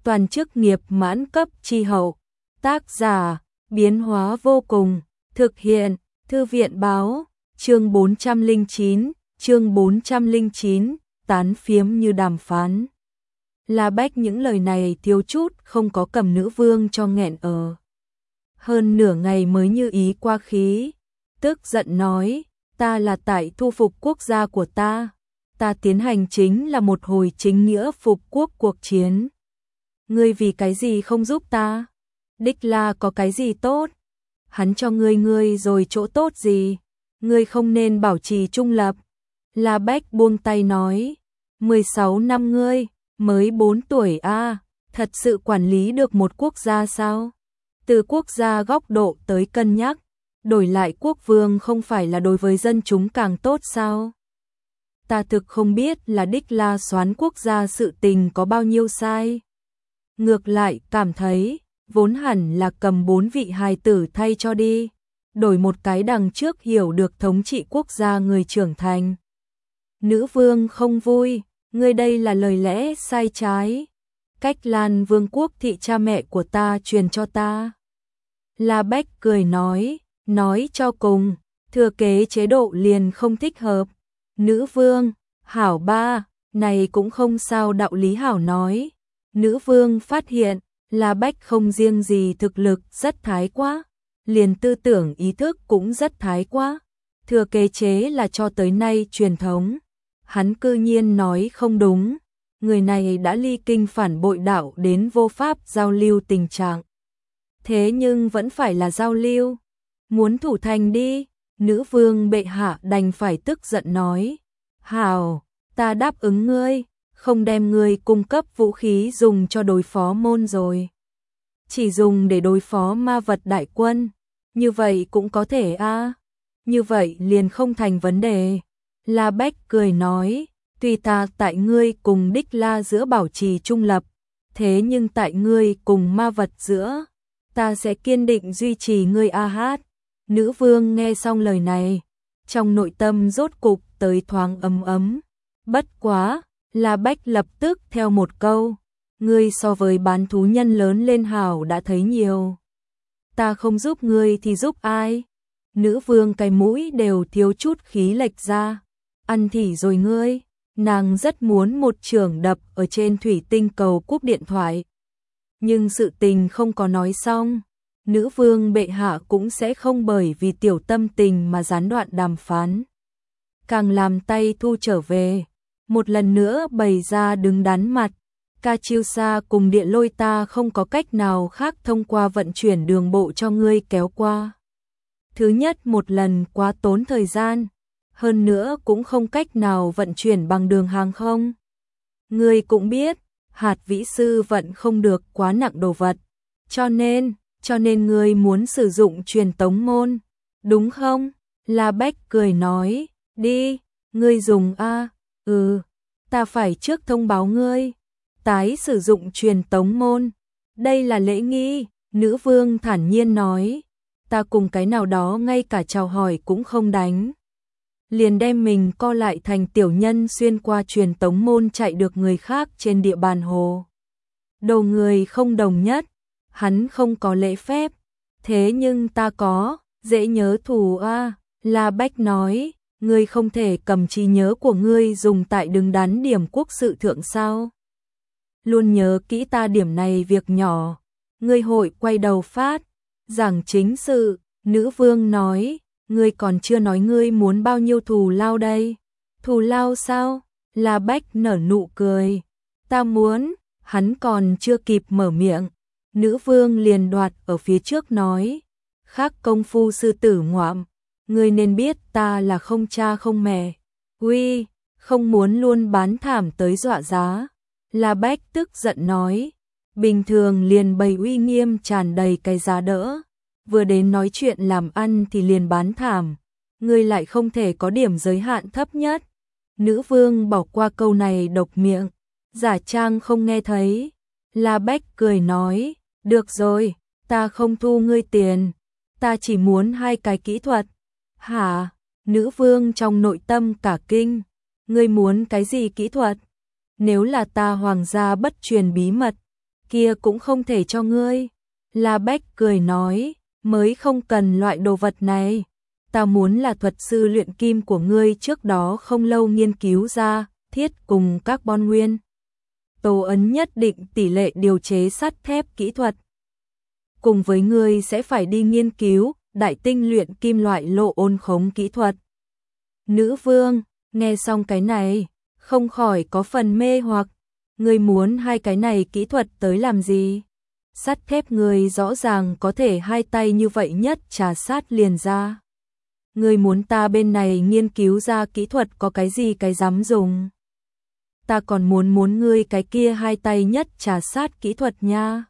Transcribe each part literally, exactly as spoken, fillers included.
toàn chức nghiệp mãn cấp chi hậu. Tác giả, biến hóa vô cùng, thực hiện, thư viện báo, chương bốn trăm lẻ chín, chương bốn trăm lẻ chín, tán phiếm như đàm phán. La Bách những lời này thiếu chút không có cầm nữ vương cho nghẹn ở. Hơn nửa ngày mới như ý qua khí, tức giận nói, ta là tại thu phục quốc gia của ta, ta tiến hành chính là một hồi chính nghĩa phục quốc cuộc chiến. Ngươi vì cái gì không giúp ta? Đích La có cái gì tốt? Hắn cho ngươi ngươi rồi chỗ tốt gì? Ngươi không nên bảo trì trung lập. La Bách buông tay nói, mười sáu năm ngươi, mới bốn tuổi a, à, thật sự quản lý được một quốc gia sao? Từ quốc gia góc độ tới cân nhắc, đổi lại quốc vương không phải là đối với dân chúng càng tốt sao? Ta thực không biết là Đích La soán quốc gia sự tình có bao nhiêu sai. Ngược lại cảm thấy, vốn hẳn là cầm bốn vị hài tử thay cho đi, đổi một cái đằng trước hiểu được thống trị quốc gia người trưởng thành. Nữ vương không vui, ngươi đây là lời lẽ sai trái. Cách Lan vương quốc thị cha mẹ của ta truyền cho ta. La Bách cười nói, nói cho cùng, thừa kế chế độ liền không thích hợp. Nữ vương, hảo ba, này cũng không sao đạo lý hảo nói. Nữ vương phát hiện, La Bách không riêng gì thực lực rất thái quá, liền tư tưởng ý thức cũng rất thái quá. Thừa kế chế là cho tới nay truyền thống. Hắn cư nhiên nói không đúng, người này đã ly kinh phản bội đạo đến vô pháp giao lưu tình trạng. Thế nhưng vẫn phải là giao lưu, muốn thủ thành đi, nữ vương bệ hạ đành phải tức giận nói, hảo, ta đáp ứng ngươi, không đem ngươi cung cấp vũ khí dùng cho đối phó môn rồi. Chỉ dùng để đối phó ma vật đại quân, như vậy cũng có thể a, à? Như vậy liền không thành vấn đề. La Bách cười nói, tuy ta tại ngươi cùng Đích La giữa bảo trì trung lập, thế nhưng tại ngươi cùng ma vật giữa, ta sẽ kiên định duy trì ngươi a hát. Nữ vương nghe xong lời này, trong nội tâm rốt cục tới thoáng ấm ấm. Bất quá, La Bách lập tức theo một câu, ngươi so với bán thú nhân lớn lên hảo đã thấy nhiều. Ta không giúp ngươi thì giúp ai? Nữ vương cái mũi đều thiếu chút khí lệch ra. Ăn thì rồi ngươi, nàng rất muốn một chưởng đập ở trên thủy tinh cầu cúp điện thoại. Nhưng sự tình không có nói xong, nữ vương bệ hạ cũng sẽ không bởi vì tiểu tâm tình mà gián đoạn đàm phán. Càng làm tay thu trở về, một lần nữa bày ra đứng đắn mặt, Kachiusa cùng Điện Lôi ta không có cách nào khác thông qua vận chuyển đường bộ cho ngươi kéo qua. Thứ nhất một lần quá tốn thời gian, hơn nữa cũng không cách nào vận chuyển bằng đường hàng không. Ngươi cũng biết, hạt vĩ sư vận không được quá nặng đồ vật, cho nên, cho nên ngươi muốn sử dụng truyền tống môn, đúng không? La Bách cười nói, đi, ngươi dùng a, ừ, ta phải trước thông báo ngươi, tái sử dụng truyền tống môn, đây là lễ nghi, nữ vương thản nhiên nói, ta cùng cái nào đó ngay cả chào hỏi cũng không đánh. Liền đem mình co lại thành tiểu nhân xuyên qua truyền tống môn chạy được người khác trên địa bàn hồ. Đầu người không đồng nhất, hắn không có lễ phép, thế nhưng ta có, dễ nhớ thù a. À. La Bách nói, ngươi không thể cầm trí nhớ của ngươi dùng tại đứng đắn điểm quốc sự thượng sao? Luôn nhớ kỹ ta điểm này việc nhỏ. Ngươi hội quay đầu phát, giảng chính sự, nữ vương nói, ngươi còn chưa nói ngươi muốn bao nhiêu thù lao đây? Thù lao sao? La Bách nở nụ cười. Ta muốn, hắn còn chưa kịp mở miệng. Nữ vương liền đoạt ở phía trước nói, khác công phu sư tử ngoạm, ngươi nên biết ta là không cha không mẹ. Uy, không muốn luôn bán thảm tới dọa giá. La Bách tức giận nói, bình thường liền bày uy nghiêm tràn đầy cái giá đỡ, vừa đến nói chuyện làm ăn thì liền bán thảm, ngươi lại không thể có điểm giới hạn thấp nhất. Nữ vương bỏ qua câu này độc miệng, giả trang không nghe thấy. La Bách cười nói, được rồi, ta không thu ngươi tiền, ta chỉ muốn hai cái kỹ thuật. Hả? Nữ vương trong nội tâm cả kinh, ngươi muốn cái gì kỹ thuật? Nếu là ta hoàng gia bất truyền bí mật, kia cũng không thể cho ngươi. La Bách cười nói, mới không cần loại đồ vật này. Ta muốn là thuật sư luyện kim của ngươi trước đó không lâu nghiên cứu ra, thiết cùng carbon nguyên tố ấn nhất định tỷ lệ điều chế sắt thép kỹ thuật. Cùng với ngươi sẽ phải đi nghiên cứu đại tinh luyện kim loại lộ ôn khống kỹ thuật. Nữ vương, nghe xong cái này, không khỏi có phần mê hoặc. Ngươi muốn hai cái này kỹ thuật tới làm gì? Sắt thép ngươi rõ ràng có thể hai tay như vậy nhất trà sát liền ra. Ngươi muốn ta bên này nghiên cứu ra kỹ thuật có cái gì cái dám dùng? Ta còn muốn muốn ngươi cái kia hai tay nhất trà sát kỹ thuật nha.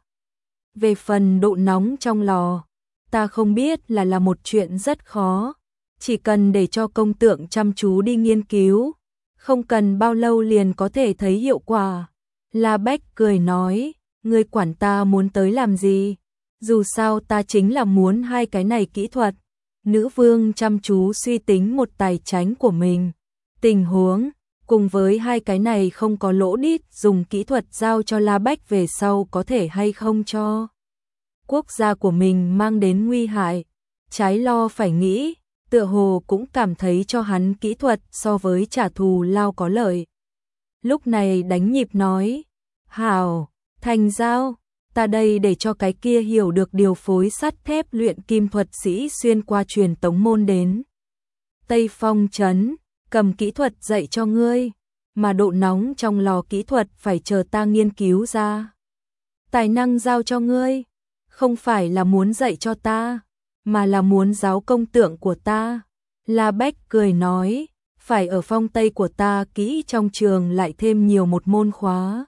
Về phần độ nóng trong lò, ta không biết là là một chuyện rất khó. Chỉ cần để cho công tượng chăm chú đi nghiên cứu, không cần bao lâu liền có thể thấy hiệu quả. La Bách cười nói, ngươi quản ta muốn tới làm gì? Dù sao ta chính là muốn hai cái này kỹ thuật. Nữ vương chăm chú suy tính một tài chánh của mình. Tình huống, cùng với hai cái này không có lỗ đít dùng kỹ thuật giao cho La Bách về sau có thể hay không cho quốc gia của mình mang đến nguy hại. Trái lo phải nghĩ, tựa hồ cũng cảm thấy cho hắn kỹ thuật so với trả thù lao có lợi. Lúc này đánh nhịp nói, hảo, thành giao, ta đây để cho cái kia hiểu được điều phối sắt thép luyện kim thuật sĩ xuyên qua truyền tống môn đến Tây Phong Trấn, cầm kỹ thuật dạy cho ngươi, mà độ nóng trong lò kỹ thuật phải chờ ta nghiên cứu ra. Tài năng giao cho ngươi, không phải là muốn dạy cho ta, mà là muốn giáo công tượng của ta. La Bách cười nói, phải ở phong Tây của ta kỹ trong trường lại thêm nhiều một môn khóa.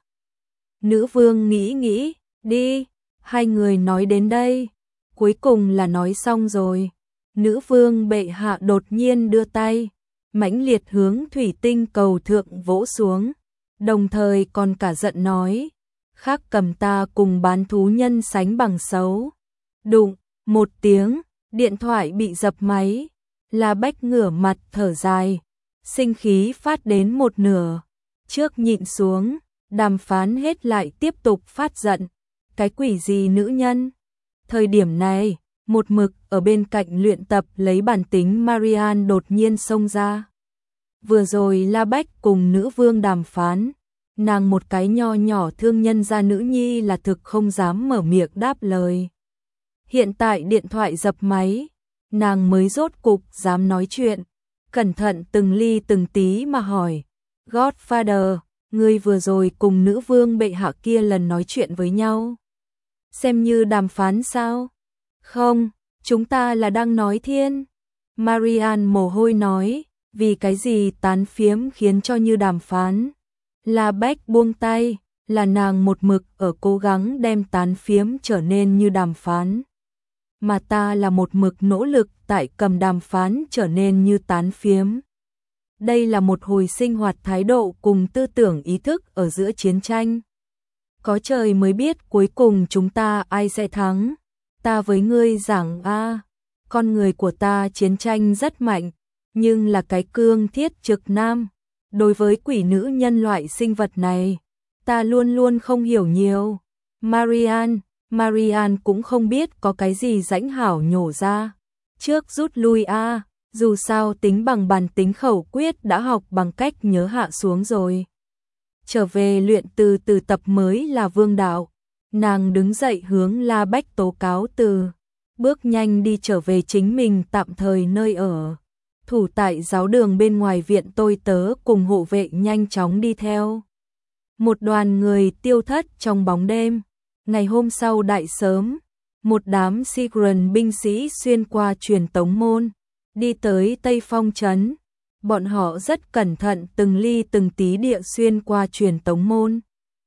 Nữ vương nghĩ nghĩ, đi, hai người nói đến đây, cuối cùng là nói xong rồi. Nữ vương bệ hạ đột nhiên đưa tay, mãnh liệt hướng thủy tinh cầu thượng vỗ xuống, đồng thời còn cả giận nói, khác cầm ta cùng bán thú nhân sánh bằng xấu. Đụng, một tiếng, điện thoại bị dập máy, La Bách ngửa mặt thở dài, sinh khí phát đến một nửa, trước nhịn xuống, đàm phán hết lại tiếp tục phát giận, cái quỷ gì nữ nhân. Thời điểm này, một mực ở bên cạnh luyện tập lấy bản tính Marian đột nhiên xông ra. Vừa rồi La Bách cùng nữ vương đàm phán, nàng một cái nho nhỏ thương nhân gia nữ nhi là thực không dám mở miệng đáp lời. Hiện tại điện thoại dập máy, nàng mới rốt cục dám nói chuyện, cẩn thận từng ly từng tí mà hỏi, Godfather, ngươi vừa rồi cùng nữ vương bệ hạ kia lần nói chuyện với nhau, xem như đàm phán sao? Không, chúng ta là đang nói thiên. Marian mồ hôi nói, vì cái gì tán phiếm khiến cho như đàm phán. La Bách buông tay, là nàng một mực ở cố gắng đem tán phiếm trở nên như đàm phán. Mà ta là một mực nỗ lực tại cầm đàm phán trở nên như tán phiếm. Đây là một hồi sinh hoạt thái độ cùng tư tưởng ý thức ở giữa chiến tranh. Có trời mới biết cuối cùng chúng ta ai sẽ thắng. Ta với ngươi giảng a, con người của ta chiến tranh rất mạnh, nhưng là cái cương thiết trực nam. Đối với quỷ nữ nhân loại sinh vật này, ta luôn luôn không hiểu nhiều. Marian, Marian cũng không biết có cái gì rãnh hảo nhổ ra. Trước rút lui a, dù sao tính bằng bản tính khẩu quyết đã học bằng cách nhớ hạ xuống rồi. Trở về luyện từ từ tập mới là vương đạo. Nàng đứng dậy hướng La Bách tố cáo từ, bước nhanh đi trở về chính mình tạm thời nơi ở. Thủ tại giáo đường bên ngoài viện tôi tớ cùng hộ vệ nhanh chóng đi theo. Một đoàn người tiêu thất trong bóng đêm. Ngày hôm sau đại sớm, một đám Sigurd binh sĩ xuyên qua truyền tống môn, đi tới Tây Phong Trấn. Bọn họ rất cẩn thận từng ly từng tí địa xuyên qua truyền tống môn,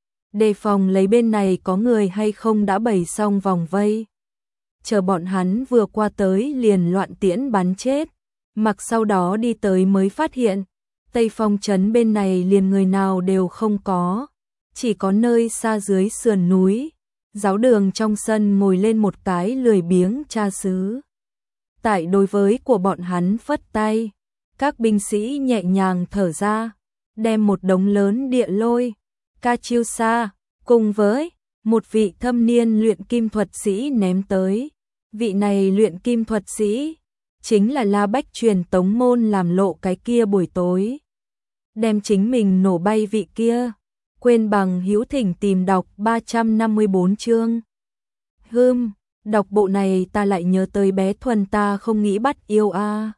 đề phòng lấy bên này có người hay không đã bày xong vòng vây. Chờ bọn hắn vừa qua tới liền loạn tiễn bắn chết, mặc sau đó đi tới mới phát hiện, Tây Phong Trấn bên này liền người nào đều không có, chỉ có nơi xa dưới sườn núi, giáo đường trong sân ngồi lên một cái lười biếng cha xứ. Tại đối với của bọn hắn phất tay, các binh sĩ nhẹ nhàng thở ra, đem một đống lớn địa lôi, Katyusha, cùng với một vị thâm niên luyện kim thuật sĩ ném tới. Vị này luyện kim thuật sĩ chính là La Bách truyền tống môn làm lộ cái kia buổi tối. Đem chính mình nổ bay vị kia. Quên bằng hữu thỉnh tìm đọc ba trăm năm mươi bốn chương. Hưm, đọc bộ này ta lại nhớ tới bé Thuần ta không nghĩ bắt yêu a.